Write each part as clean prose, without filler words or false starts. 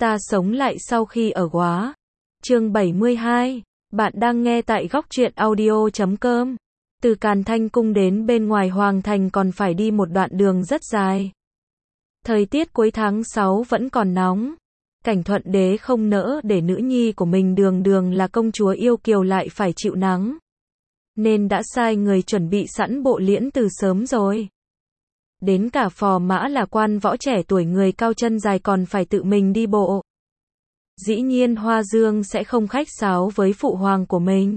Ta sống lại sau khi ở Góa. Chương 72. Bạn đang nghe tại góc truyện audio.com. Từ Càn Thanh Cung đến bên ngoài Hoàng Thành còn phải đi một đoạn đường rất dài. Thời tiết cuối tháng 6 vẫn còn nóng. Cảnh Thuận Đế không nỡ để nữ nhi của mình đường đường là công chúa yêu kiều lại phải chịu nắng. Nên đã sai người chuẩn bị sẵn bộ liễn từ sớm rồi. Đến cả phò mã là quan võ trẻ tuổi người cao chân dài còn phải tự mình đi bộ. Dĩ nhiên Hoa Dương sẽ không khách sáo với phụ hoàng của mình.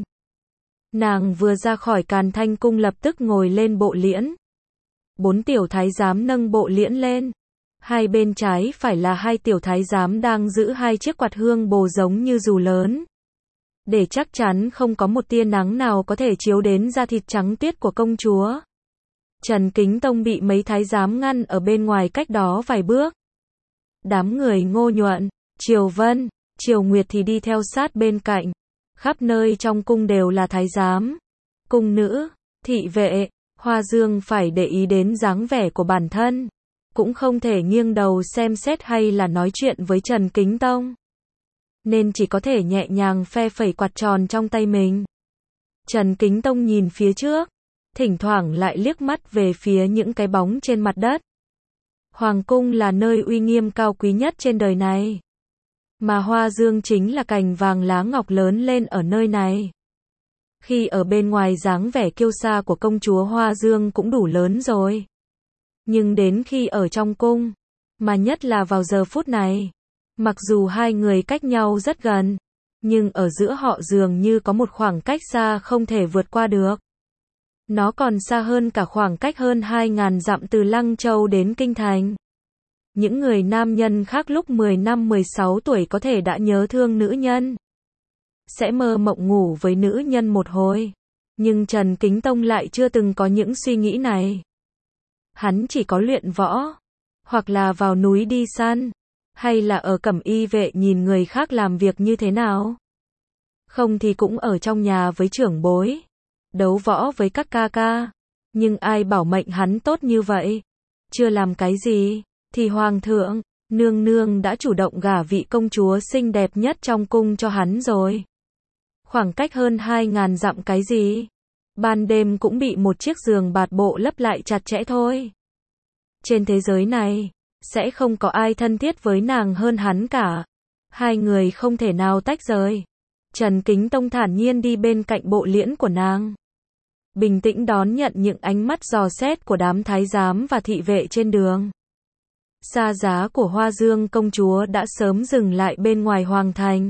Nàng vừa ra khỏi Càn Thanh Cung lập tức ngồi lên bộ liễn. 4 tiểu thái giám nâng bộ liễn lên. Hai bên trái phải là 2 tiểu thái giám đang giữ 2 chiếc quạt hương bồ giống như dù lớn. Để chắc chắn không có một tia nắng nào có thể chiếu đến da thịt trắng tiết của công chúa. Trần Kính Tông bị mấy thái giám ngăn ở bên ngoài cách đó vài bước. Đám người Ngô Nhuận, Triều Vân, Triều Nguyệt thì đi theo sát bên cạnh. Khắp nơi trong cung đều là thái giám, cung nữ, thị vệ. Hoa Dương phải để ý đến dáng vẻ của bản thân. Cũng không thể nghiêng đầu xem xét hay là nói chuyện với Trần Kính Tông. Nên chỉ có thể nhẹ nhàng phe phẩy quạt tròn trong tay mình. Trần Kính Tông nhìn phía trước. Thỉnh thoảng lại liếc mắt về phía những cái bóng trên mặt đất. Hoàng cung là nơi uy nghiêm cao quý nhất trên đời này. Mà Hoa Dương chính là cành vàng lá ngọc lớn lên ở nơi này. Khi ở bên ngoài dáng vẻ kiêu sa của công chúa Hoa Dương cũng đủ lớn rồi. Nhưng đến khi ở trong cung, mà nhất là vào giờ phút này, mặc dù hai người cách nhau rất gần, nhưng ở giữa họ dường như có một khoảng cách xa không thể vượt qua được. Nó còn xa hơn cả khoảng cách hơn 2.000 dặm từ Lăng Châu đến Kinh Thành. Những người nam nhân khác lúc 10 năm 16 tuổi có thể đã nhớ thương nữ nhân. Sẽ mơ mộng ngủ với nữ nhân một hồi. Nhưng Trần Kính Tông lại chưa từng có những suy nghĩ này. Hắn chỉ có luyện võ. Hoặc là vào núi đi săn. Hay là ở cẩm y vệ nhìn người khác làm việc như thế nào. Không thì cũng ở trong nhà với trưởng bối. Đấu võ với các ca ca. Nhưng ai bảo mệnh hắn tốt như vậy? Chưa làm cái gì, thì hoàng thượng, nương nương đã chủ động gả vị công chúa xinh đẹp nhất trong cung cho hắn rồi. Khoảng cách hơn 2.000 dặm cái gì? Ban đêm cũng bị một chiếc giường bạt bộ lấp lại chặt chẽ thôi. Trên thế giới này, sẽ không có ai thân thiết với nàng hơn hắn cả. Hai người không thể nào tách rời. Trần Kính Tông thản nhiên đi bên cạnh bộ liễn của nàng. Bình tĩnh đón nhận những ánh mắt dò xét của đám thái giám và thị vệ trên đường. Xa giá của Hoa Dương công chúa đã sớm dừng lại bên ngoài hoàng thành.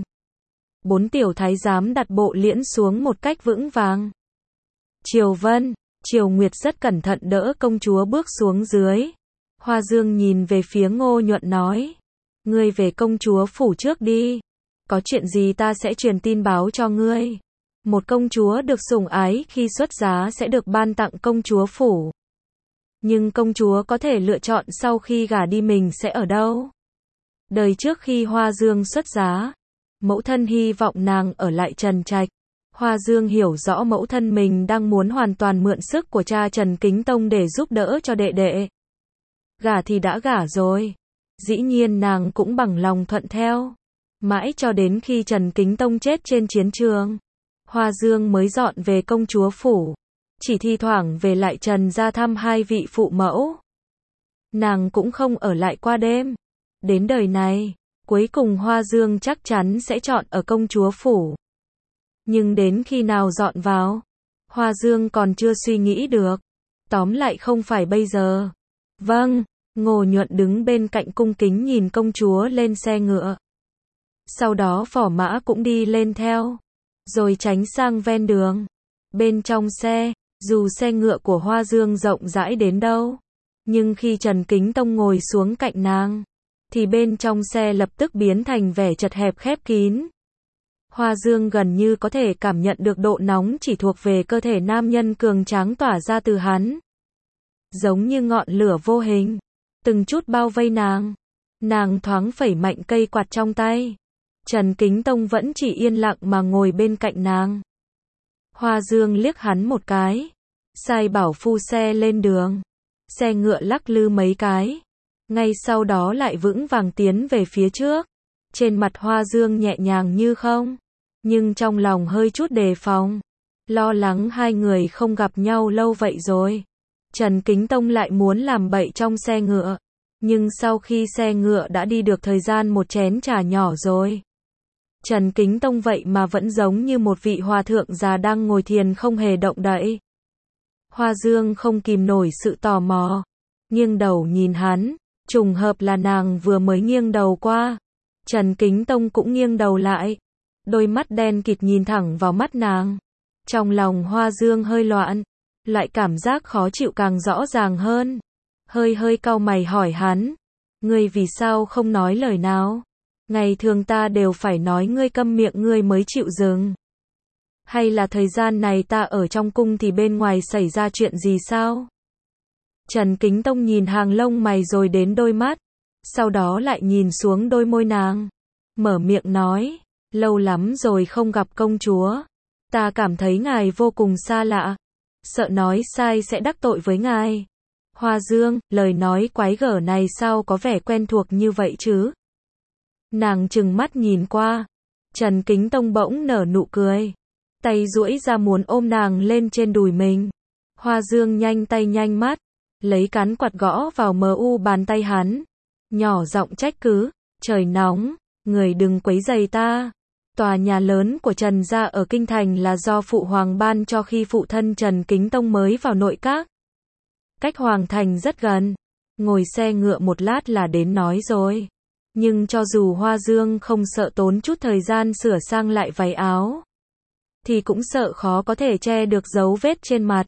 4 tiểu thái giám đặt bộ liễn xuống một cách vững vàng. Triều Vân, Triều Nguyệt rất cẩn thận đỡ công chúa bước xuống dưới. Hoa Dương nhìn về phía Ngô Nhuận nói. Ngươi về công chúa phủ trước đi. Có chuyện gì ta sẽ truyền tin báo cho ngươi. Một công chúa được sủng ái khi xuất giá sẽ được ban tặng công chúa phủ. Nhưng công chúa có thể lựa chọn sau khi gả đi mình sẽ ở đâu. Đời trước khi Hoa Dương xuất giá, mẫu thân hy vọng nàng ở lại Trần Trạch. Hoa Dương hiểu rõ mẫu thân mình đang muốn hoàn toàn mượn sức của cha Trần Kính Tông để giúp đỡ cho đệ đệ. Gả thì đã gả rồi. Dĩ nhiên nàng cũng bằng lòng thuận theo. Mãi cho đến khi Trần Kính Tông chết trên chiến trường, Hoa Dương mới dọn về công chúa phủ. Chỉ thi thoảng về lại Trần gia thăm hai vị phụ mẫu. Nàng cũng không ở lại qua đêm. Đến đời này, cuối cùng Hoa Dương chắc chắn sẽ chọn ở công chúa phủ. Nhưng đến khi nào dọn vào, Hoa Dương còn chưa suy nghĩ được. Tóm lại không phải bây giờ. Vâng, Ngô Nhuận đứng bên cạnh cung kính nhìn công chúa lên xe ngựa. Sau đó phò mã cũng đi lên theo. Rồi tránh sang ven đường. Bên trong xe, dù xe ngựa của Hoa Dương rộng rãi đến đâu, nhưng khi Trần Kính Tông ngồi xuống cạnh nàng, thì bên trong xe lập tức biến thành vẻ chật hẹp khép kín. Hoa Dương gần như có thể cảm nhận được độ nóng chỉ thuộc về cơ thể nam nhân cường tráng tỏa ra từ hắn. Giống như ngọn lửa vô hình, từng chút bao vây nàng. Nàng thoáng phẩy mạnh cây quạt trong tay. Trần Kính Tông vẫn chỉ yên lặng mà ngồi bên cạnh nàng. Hoa Dương liếc hắn một cái, sai bảo phu xe lên đường. Xe ngựa lắc lư mấy cái, ngay sau đó lại vững vàng tiến về phía trước. Trên mặt Hoa Dương nhẹ nhàng như không, nhưng trong lòng hơi chút đề phòng, lo lắng hai người không gặp nhau lâu vậy rồi. Trần Kính Tông lại muốn làm bậy trong xe ngựa, nhưng sau khi xe ngựa đã đi được thời gian một chén trà nhỏ rồi, Trần Kính Tông vậy mà vẫn giống như một vị hòa thượng già đang ngồi thiền không hề động đậy. Hoa Dương không kìm nổi sự tò mò, nghiêng đầu nhìn hắn, trùng hợp là nàng vừa mới nghiêng đầu qua. Trần Kính Tông cũng nghiêng đầu lại, đôi mắt đen kịt nhìn thẳng vào mắt nàng. Trong lòng Hoa Dương hơi loạn, loại cảm giác khó chịu càng rõ ràng hơn. Hơi cau mày hỏi hắn, ngươi vì sao không nói lời nào? Ngày thường ta đều phải nói ngươi câm miệng ngươi mới chịu dừng. Hay là thời gian này ta ở trong cung thì bên ngoài xảy ra chuyện gì sao? Trần Kính Tông nhìn hàng lông mày rồi đến đôi mắt, sau đó lại nhìn xuống đôi môi nàng, mở miệng nói, lâu lắm rồi không gặp công chúa, ta cảm thấy ngài vô cùng xa lạ, sợ nói sai sẽ đắc tội với ngài. Hoa Dương, lời nói quái gở này sao có vẻ quen thuộc như vậy chứ? Nàng trừng mắt nhìn qua, Trần Kính Tông bỗng nở nụ cười, tay duỗi ra muốn ôm nàng lên trên đùi mình. Hoa Dương nhanh tay nhanh mắt, lấy cán quạt gõ vào bàn tay hắn, nhỏ giọng trách cứ, trời nóng, người đừng quấy rầy ta. Tòa nhà lớn của Trần gia ở Kinh Thành là do phụ hoàng ban cho khi phụ thân Trần Kính Tông mới vào nội các. Cách hoàng thành rất gần, ngồi xe ngựa một lát là đến nói rồi. Nhưng cho dù Hoa Dương không sợ tốn chút thời gian sửa sang lại váy áo, thì cũng sợ khó có thể che được dấu vết trên mặt.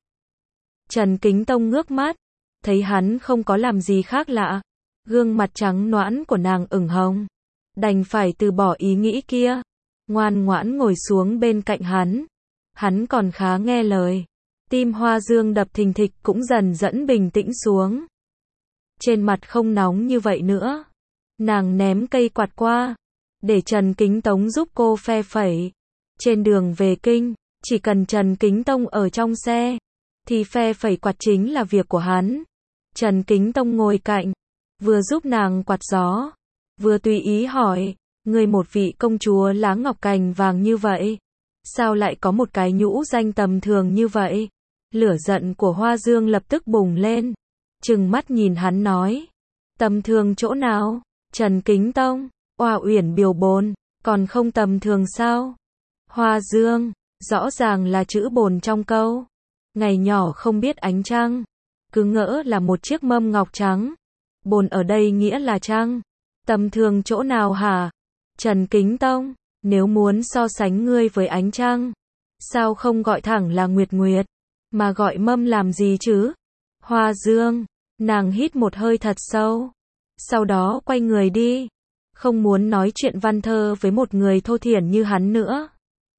Trần Kính Tông ngước mắt, thấy hắn không có làm gì khác lạ, gương mặt trắng nõn của nàng ửng hồng, đành phải từ bỏ ý nghĩ kia, ngoan ngoãn ngồi xuống bên cạnh hắn. Hắn còn khá nghe lời, tim Hoa Dương đập thình thịch cũng dần dần bình tĩnh xuống. Trên mặt không nóng như vậy nữa. Nàng ném cây quạt qua, để Trần Kính Tông giúp cô phe phẩy. Trên đường về kinh, chỉ cần Trần Kính Tông ở trong xe, thì phe phẩy quạt chính là việc của hắn. Trần Kính Tông ngồi cạnh, vừa giúp nàng quạt gió, vừa tùy ý hỏi, ngươi một vị công chúa lá ngọc cành vàng như vậy, sao lại có một cái nhũ danh tầm thường như vậy? Lửa giận của Hoa Dương lập tức bùng lên, trừng mắt nhìn hắn nói, tầm thường chỗ nào? Trần Kính Tông, Oa Uyển Biều Bồn, còn không tầm thường sao? Hoa Dương, rõ ràng là chữ bồn trong câu. Ngày nhỏ không biết ánh trăng, cứ ngỡ là một chiếc mâm ngọc trắng. Bồn ở đây nghĩa là trăng. Tầm thường chỗ nào hả? Trần Kính Tông, nếu muốn so sánh ngươi với ánh trăng, sao không gọi thẳng là Nguyệt Nguyệt, mà gọi mâm làm gì chứ? Hoa Dương, nàng hít một hơi thật sâu, sau đó quay người đi, không muốn nói chuyện văn thơ với một người thô thiển như hắn nữa.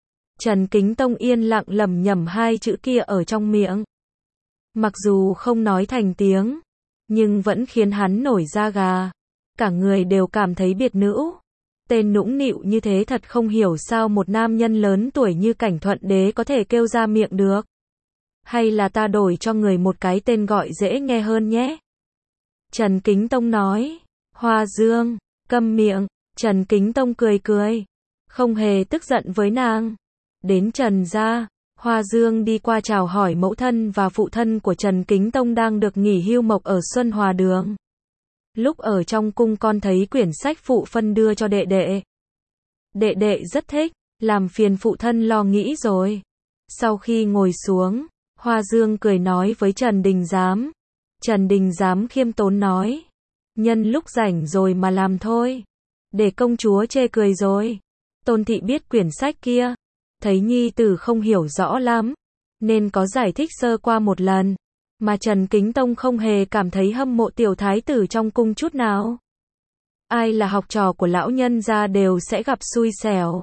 Trần Kính Tông yên lặng lẩm nhẩm hai chữ kia ở trong miệng. Mặc dù không nói thành tiếng, nhưng vẫn khiến hắn nổi da gà. Cả người đều cảm thấy biệt nữ. Tên nũng nịu như thế thật không hiểu sao một nam nhân lớn tuổi như Cảnh Thuận Đế có thể kêu ra miệng được. Hay là ta đổi cho người một cái tên gọi dễ nghe hơn nhé? Trần Kính Tông nói. Hoa Dương, câm miệng. Trần Kính Tông cười cười, không hề tức giận với nàng. Đến Trần gia, Hoa Dương đi qua chào hỏi mẫu thân và phụ thân của Trần Kính Tông đang được nghỉ hưu mộc ở Xuân Hòa Đường. Lúc ở trong cung con thấy quyển sách phụ phân đưa cho đệ đệ. Đệ đệ rất thích, làm phiền phụ thân lo nghĩ rồi. Sau khi ngồi xuống, Hoa Dương cười nói với Trần Đình Giám. Trần Đình Giám khiêm tốn nói, nhân lúc rảnh rồi mà làm thôi. Để công chúa chê cười rồi. Tôn thị biết quyển sách kia, thấy nhi tử không hiểu rõ lắm, nên có giải thích sơ qua một lần, mà Trần Kính Tông không hề cảm thấy hâm mộ tiểu thái tử trong cung chút nào. Ai là học trò của lão nhân gia đều sẽ gặp xui xẻo.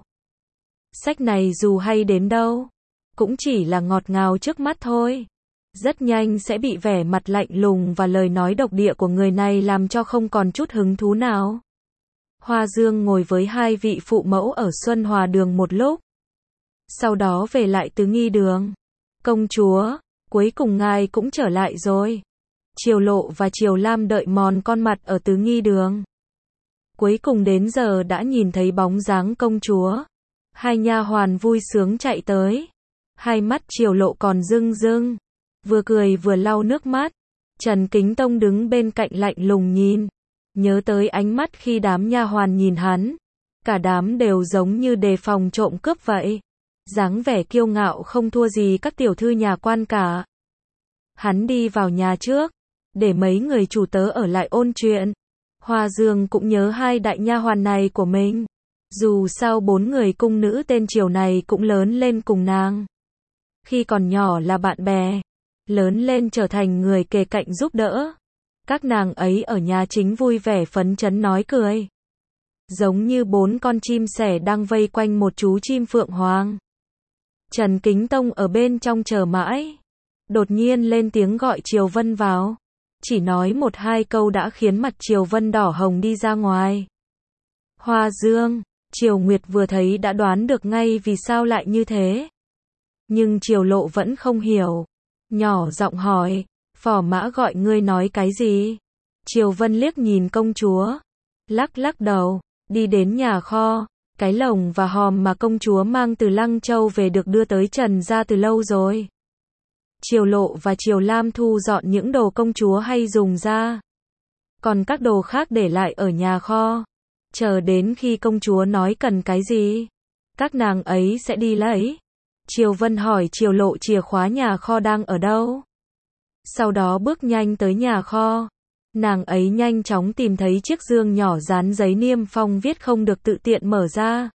Sách này dù hay đến đâu, cũng chỉ là ngọt ngào trước mắt thôi. Rất nhanh sẽ bị vẻ mặt lạnh lùng và lời nói độc địa của người này làm cho không còn chút hứng thú nào. Hoa Dương ngồi với hai vị phụ mẫu ở Xuân Hòa Đường một lúc. Sau đó về lại Tứ Nghi Đường. Công chúa, cuối cùng ngài cũng trở lại rồi. Triều Lộ và Triều Lam đợi mòn con mặt ở Tứ Nghi Đường. Cuối cùng đến giờ đã nhìn thấy bóng dáng công chúa. Hai nha hoàn vui sướng chạy tới. Hai mắt Triều Lộ còn rưng rưng. Vừa cười vừa lau nước mắt. Trần Kính Tông đứng bên cạnh lạnh lùng nhìn. Nhớ tới ánh mắt khi đám nha hoàn nhìn hắn. Cả đám đều giống như đề phòng trộm cướp vậy. Dáng vẻ kiêu ngạo không thua gì các tiểu thư nhà quan cả. Hắn đi vào nhà trước. Để mấy người chủ tớ ở lại ôn chuyện. Hoa Dương cũng nhớ hai đại nha hoàn này của mình. Dù sao 4 người cung nữ tên Triều này cũng lớn lên cùng nàng. Khi còn nhỏ là bạn bè. Lớn lên trở thành người kề cạnh giúp đỡ. Các nàng ấy ở nhà chính vui vẻ phấn chấn nói cười. Giống như 4 con chim sẻ đang vây quanh một chú chim phượng hoàng. Trần Kính Tông ở bên trong chờ mãi. Đột nhiên lên tiếng gọi Triều Vân vào. Chỉ nói 1-2 câu đã khiến mặt Triều Vân đỏ hồng đi ra ngoài. Hoa Dương, Triều Nguyệt vừa thấy đã đoán được ngay vì sao lại như thế. Nhưng Triều Lộ vẫn không hiểu. Nhỏ giọng hỏi, phò mã gọi ngươi nói cái gì? Triều Vân liếc nhìn công chúa. Lắc lắc đầu, đi đến nhà kho. Cái lồng và hòm mà công chúa mang từ Lăng Châu về được đưa tới Trần gia từ lâu rồi. Triều Lộ và Triều Lam thu dọn những đồ công chúa hay dùng ra. Còn các đồ khác để lại ở nhà kho. Chờ đến khi công chúa nói cần cái gì, các nàng ấy sẽ đi lấy. Triều Vân hỏi Triều Lộ chìa khóa nhà kho đang ở đâu. Sau đó bước nhanh tới nhà kho. Nàng ấy nhanh chóng tìm thấy chiếc dương nhỏ dán giấy niêm phong viết không được tự tiện mở ra.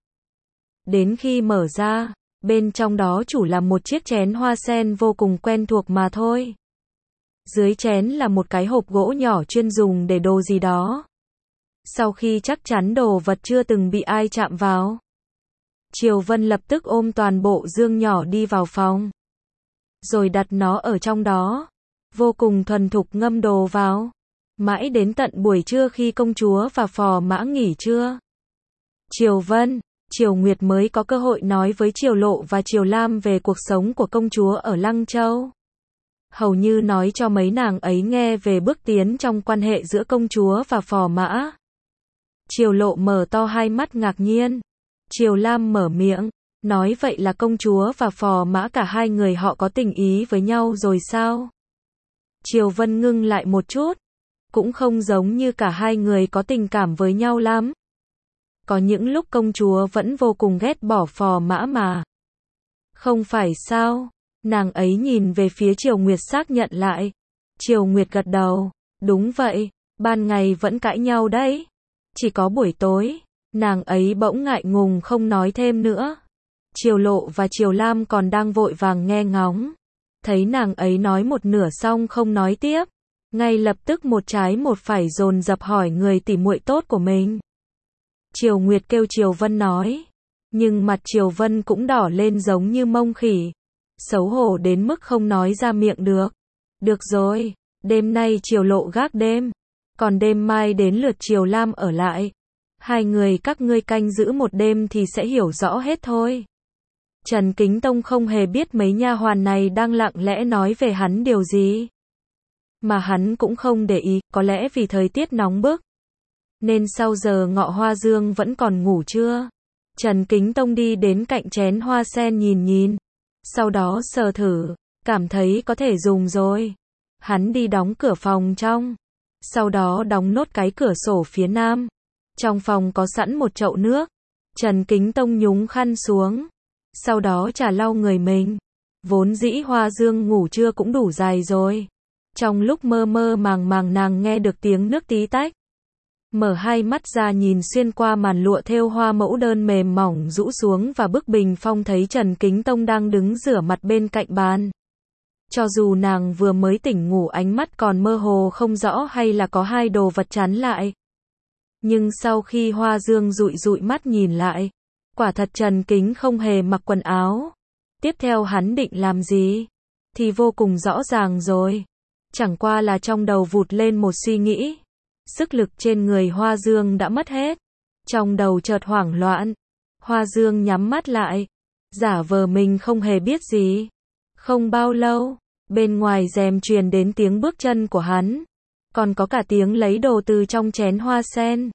Đến khi mở ra, bên trong đó chủ là một chiếc chén hoa sen vô cùng quen thuộc mà thôi. Dưới chén là một cái hộp gỗ nhỏ chuyên dùng để đồ gì đó. Sau khi chắc chắn đồ vật chưa từng bị ai chạm vào, Triều Vân lập tức ôm toàn bộ dương nhỏ đi vào phòng. Rồi đặt nó ở trong đó. Vô cùng thuần thục ngâm đồ vào. Mãi đến tận buổi trưa khi công chúa và phò mã nghỉ trưa, Triều Vân, Triều Nguyệt mới có cơ hội nói với Triều Lộ và Triều Lam về cuộc sống của công chúa ở Lăng Châu. Hầu như nói cho mấy nàng ấy nghe về bước tiến trong quan hệ giữa công chúa và phò mã. Triều Lộ mở to hai mắt ngạc nhiên. Triều Lam mở miệng, nói vậy là công chúa và phò mã cả hai người họ có tình ý với nhau rồi sao? Triều Vân ngưng lại một chút. Cũng không giống như cả hai người có tình cảm với nhau lắm. Có những lúc công chúa vẫn vô cùng ghét bỏ phò mã mà. Không phải sao? Nàng ấy nhìn về phía Triều Nguyệt xác nhận lại. Triều Nguyệt gật đầu. Đúng vậy, ban ngày vẫn cãi nhau đấy. Chỉ có buổi tối, nàng ấy bỗng ngại ngùng không nói thêm nữa. Triều Lộ và Triều Lam còn đang vội vàng nghe ngóng. Thấy nàng ấy nói một nửa xong không nói tiếp. Ngay lập tức một trái một phải dồn dập hỏi người tỉ muội tốt của mình. Triều Nguyệt kêu Triều Vân nói. Nhưng mặt Triều Vân cũng đỏ lên giống như mông khỉ. Xấu hổ đến mức không nói ra miệng được. Được rồi, đêm nay Triều Lộ gác đêm. Còn đêm mai đến lượt Triều Lam ở lại. Hai người các ngươi canh giữ một đêm thì sẽ hiểu rõ hết thôi. Trần Kính Tông không hề biết mấy nha hoàn này đang lặng lẽ nói về hắn điều gì. Mà hắn cũng không để ý, có lẽ vì thời tiết nóng bức. Nên sau giờ ngọ Hoa Dương vẫn còn ngủ trưa. Trần Kính Tông đi đến cạnh chén hoa sen nhìn. Sau đó sờ thử, cảm thấy có thể dùng rồi. Hắn đi đóng cửa phòng trong. Sau đó đóng nốt cái cửa sổ phía nam. Trong phòng có sẵn một chậu nước. Trần Kính Tông nhúng khăn xuống. Sau đó chà lau người mình. Vốn dĩ Hoa Dương ngủ trưa cũng đủ dài rồi. Trong lúc mơ mơ màng màng nàng nghe được tiếng nước tí tách. Mở hai mắt ra nhìn xuyên qua màn lụa thêu hoa mẫu đơn mềm mỏng rũ xuống và bức bình phong thấy Trần Kính Tông đang đứng rửa mặt bên cạnh bàn. Cho dù nàng vừa mới tỉnh ngủ ánh mắt còn mơ hồ không rõ hay là có hai đồ vật chắn lại. Nhưng sau khi Hoa Dương dụi mắt nhìn lại, quả thật Trần Kính không hề mặc quần áo. Tiếp theo hắn định làm gì? Thì vô cùng rõ ràng rồi. Chẳng qua là trong đầu vụt lên một suy nghĩ. Sức lực trên người Hoa Dương đã mất hết. Trong đầu chợt hoảng loạn. Hoa Dương nhắm mắt lại. Giả vờ mình không hề biết gì. Không bao lâu, bên ngoài rèm truyền đến tiếng bước chân của hắn. Còn có cả tiếng lấy đồ từ trong chén hoa sen.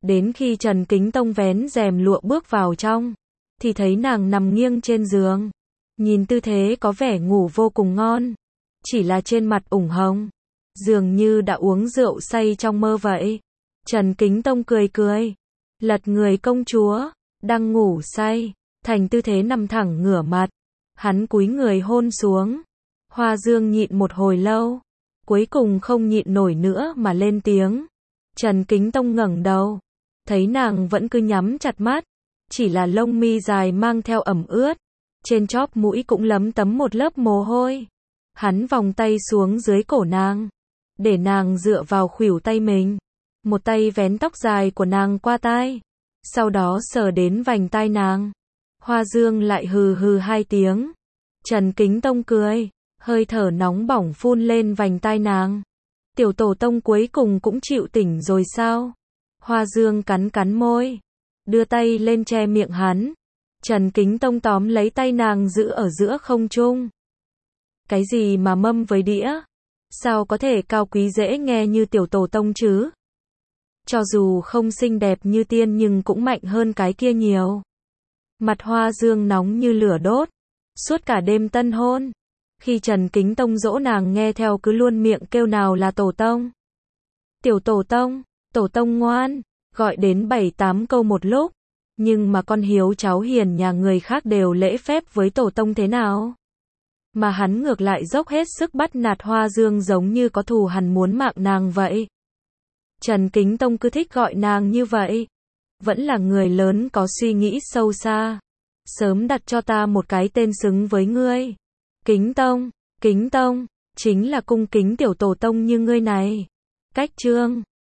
Đến khi Trần Kính Tông vén rèm lụa bước vào trong, thì thấy nàng nằm nghiêng trên giường. Nhìn tư thế có vẻ ngủ vô cùng ngon. Chỉ là trên mặt ửng hồng, dường như đã uống rượu say trong mơ vậy. Trần Kính Tông cười cười, lật người công chúa, đang ngủ say, thành tư thế nằm thẳng ngửa mặt. Hắn cúi người hôn xuống. Hoa Dương nhịn một hồi lâu, cuối cùng không nhịn nổi nữa mà lên tiếng. Trần Kính Tông ngẩng đầu, thấy nàng vẫn cứ nhắm chặt mắt, chỉ là lông mi dài mang theo ẩm ướt, trên chóp mũi cũng lấm tấm một lớp mồ hôi. Hắn vòng tay xuống dưới cổ nàng, để nàng dựa vào khuỷu tay mình, một tay vén tóc dài của nàng qua tai, sau đó sờ đến vành tai nàng. Hoa Dương lại hừ hừ hai tiếng. Trần Kính Tông cười, hơi thở nóng bỏng phun lên vành tai nàng. Tiểu tổ tông cuối cùng cũng chịu tỉnh rồi sao? Hoa Dương cắn cắn môi, đưa tay lên che miệng hắn. Trần Kính Tông tóm lấy tay nàng giữ ở giữa không trung. Cái gì mà mâm với đĩa? Sao có thể cao quý dễ nghe như tiểu tổ tông chứ? Cho dù không xinh đẹp như tiên nhưng cũng mạnh hơn cái kia nhiều. Mặt Hoa Dương nóng như lửa đốt. Suốt cả đêm tân hôn, khi Trần Kính Tông dỗ nàng nghe theo cứ luôn miệng kêu nào là tổ tông. Tiểu tổ tông ngoan, gọi đến 7-8 câu một lúc. Nhưng mà con hiếu cháu hiền nhà người khác đều lễ phép với tổ tông thế nào? Mà hắn ngược lại dốc hết sức bắt nạt Hoa Dương giống như có thù hằn muốn mạng nàng vậy. Trần Kính Tông cứ thích gọi nàng như vậy. Vẫn là người lớn có suy nghĩ sâu xa. Sớm đặt cho ta một cái tên xứng với ngươi. Kính Tông, chính là cung kính tiểu tổ tông như ngươi này. Cách chương